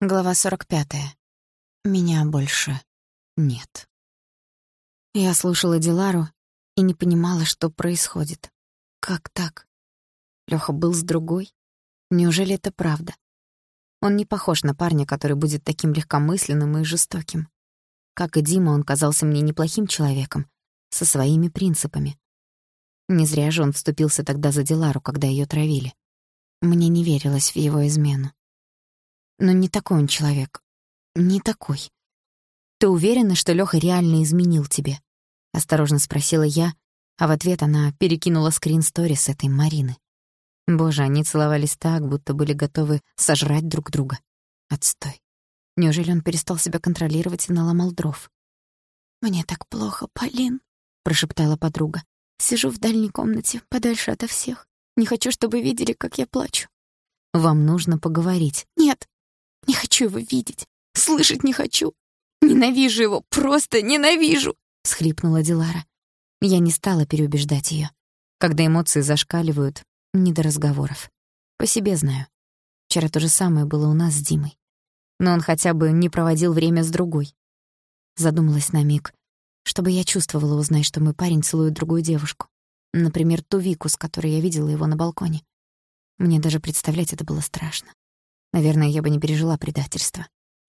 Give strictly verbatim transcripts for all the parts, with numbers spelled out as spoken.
Глава сорок пятая. Меня больше нет. Я слушала Дилару и не понимала, что происходит. Как так? Лёха был с другой? Неужели это правда? Он не похож на парня, который будет таким легкомысленным и жестоким. Как и Дима, он казался мне неплохим человеком, со своими принципами. Не зря же он вступился тогда за Дилару, когда её травили. Мне не верилось в его измену. Но не такой он человек. Не такой. «Ты уверена, что Лёха реально изменил тебе?» — осторожно спросила я, а в ответ она перекинула скрин-стори с этой Марины. Боже, они целовались так, будто были готовы сожрать друг друга. Отстой. Неужели он перестал себя контролировать и наломал дров? «Мне так плохо, Полин», — прошептала подруга. «Сижу в дальней комнате, подальше ото всех. Не хочу, чтобы видели, как я плачу». «Вам нужно поговорить». «Нет, не хочу его видеть. Слышать не хочу. Ненавижу его, просто ненавижу», — всхлипнула Дилара. Я не стала переубеждать её. Когда эмоции зашкаливают, не до разговоров. По себе знаю. Вчера то же самое было у нас с Димой. Но он хотя бы не проводил время с другой. Задумалась на миг, чтобы я чувствовала, узнать, что мой парень целует другую девушку. Например, ту Вику, с которой я видела его на балконе. Мне даже представлять это было страшно. Наверное, я бы не пережила предательство.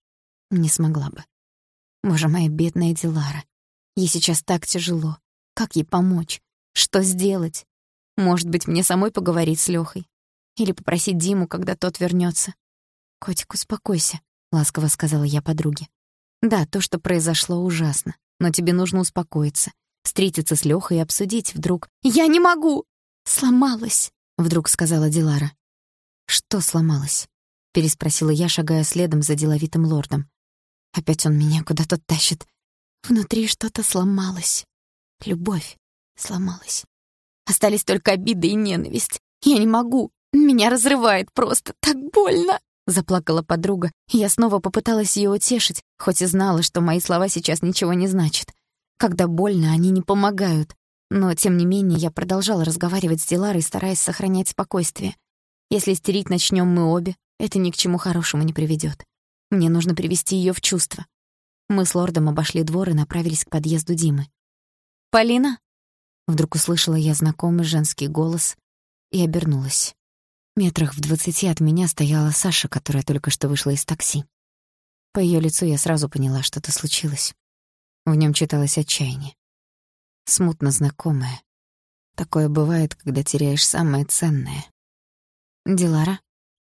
Не смогла бы. Боже, моя бедная Дилара. Ей сейчас так тяжело. Как ей помочь? Что сделать? Может быть, мне самой поговорить с Лёхой? Или попросить Диму, когда тот вернётся? «Котик, успокойся», — ласково сказала я подруге. «Да, то, что произошло, ужасно. Но тебе нужно успокоиться. Встретиться с Лёхой и обсудить вдруг...» «Я не могу! Сломалась!» — вдруг сказала Дилара. «Что сломалось?» — переспросила я, шагая следом за деловитым лордом. Опять он меня куда-то тащит. Внутри что-то сломалось. Любовь сломалась. Остались только обида и ненависть. Я не могу. Меня разрывает просто. Так больно!» — заплакала подруга. И я снова попыталась её утешить, хоть и знала, что мои слова сейчас ничего не значат. Когда больно, они не помогают. Но, тем не менее, я продолжала разговаривать с Диларой, стараясь сохранять спокойствие. Если истерить начнём мы обе, это ни к чему хорошему не приведёт. Мне нужно привести её в чувство. Мы с лордом обошли двор и направились к подъезду Димы. «Полина?» Вдруг услышала я знакомый женский голос и обернулась. Метрах в двадцати от меня стояла Саша, которая только что вышла из такси. По её лицу я сразу поняла, что-то случилось. В нём читалось отчаяние. Смутно знакомое. Такое бывает, когда теряешь самое ценное. «Дилара,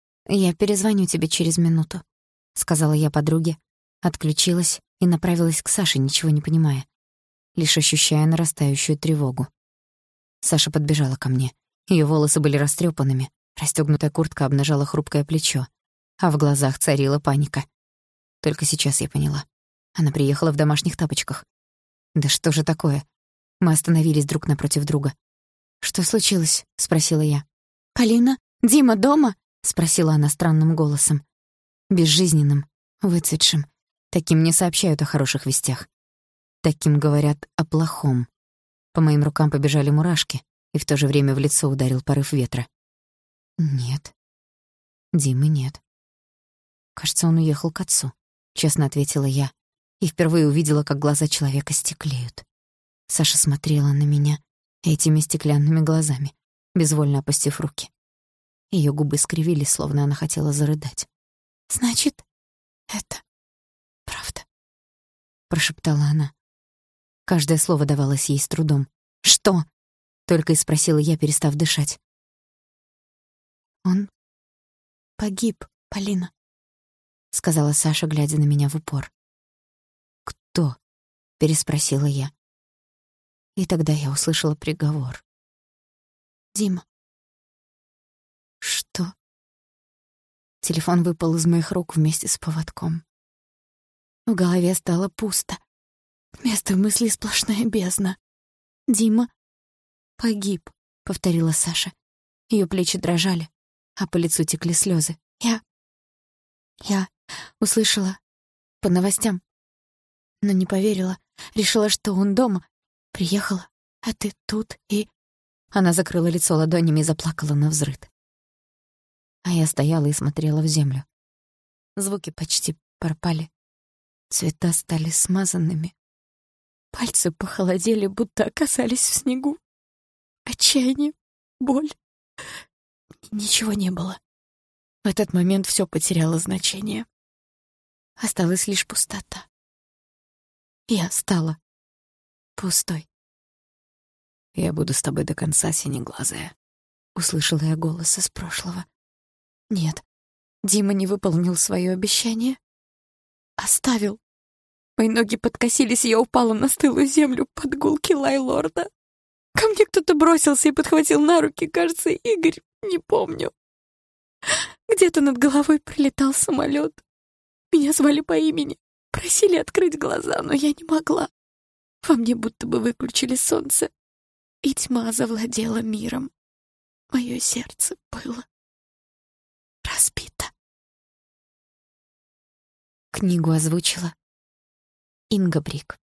я перезвоню тебе через минуту», — сказала я подруге, отключилась и направилась к Саше, ничего не понимая, лишь ощущая нарастающую тревогу. Саша подбежала ко мне. Её волосы были растрёпанными, расстёгнутая куртка обнажала хрупкое плечо, а в глазах царила паника. Только сейчас я поняла. Она приехала в домашних тапочках. Да что же такое? Мы остановились друг напротив друга. «Что случилось?» — спросила я. «Полина, Дима дома?» — спросила она странным голосом. Безжизненным, выцветшим. Таким не сообщают о хороших вестях. Таким говорят о плохом. По моим рукам побежали мурашки, и в то же время в лицо ударил порыв ветра. «Нет. Димы нет. Кажется, он уехал к отцу», — честно ответила я, и впервые увидела, как глаза человека стеклеют. Саша смотрела на меня этими стеклянными глазами, безвольно опустив руки. Её губы скривились, словно она хотела зарыдать. «Значит, это правда», — прошептала она. Каждое слово давалось ей с трудом. «Что?» — только и спросила я, перестав дышать. «Он погиб, Полина», — сказала Саша, глядя на меня в упор. «Кто?» — переспросила я. И тогда я услышала приговор. «Дима». «Что?» Телефон выпал из моих рук вместе с поводком. В голове стало пусто. Вместо мыслей сплошная бездна. «Дима погиб», — повторила Саша. Её плечи дрожали, а по лицу текли слёзы. «Я... я услышала по новостям, но не поверила. Решила, что он дома. Приехала, а ты тут и...» Она закрыла лицо ладонями и заплакала навзрыд. А я стояла и смотрела в землю. Звуки почти пропали. Цвета стали смазанными. Пальцы похолодели, будто оказались в снегу. Отчаяние, боль. Ничего не было. В этот момент все потеряло значение. Осталась лишь пустота. Я стала пустой. «Я буду с тобой до конца, синеглазая», — услышала я голос из прошлого. Нет, Дима не выполнил свое обещание. Оставил. Мои ноги подкосились, и я упала на стылую землю под гулки Лайлорда. Ко мне кто-то бросился и подхватил на руки, кажется, Игорь, не помню. Где-то над головой пролетал самолет. Меня звали по имени, просили открыть глаза, но я не могла. Во мне будто бы выключили солнце, и тьма завладела миром. Мое сердце было разбито. Книгу озвучила Инга Брик.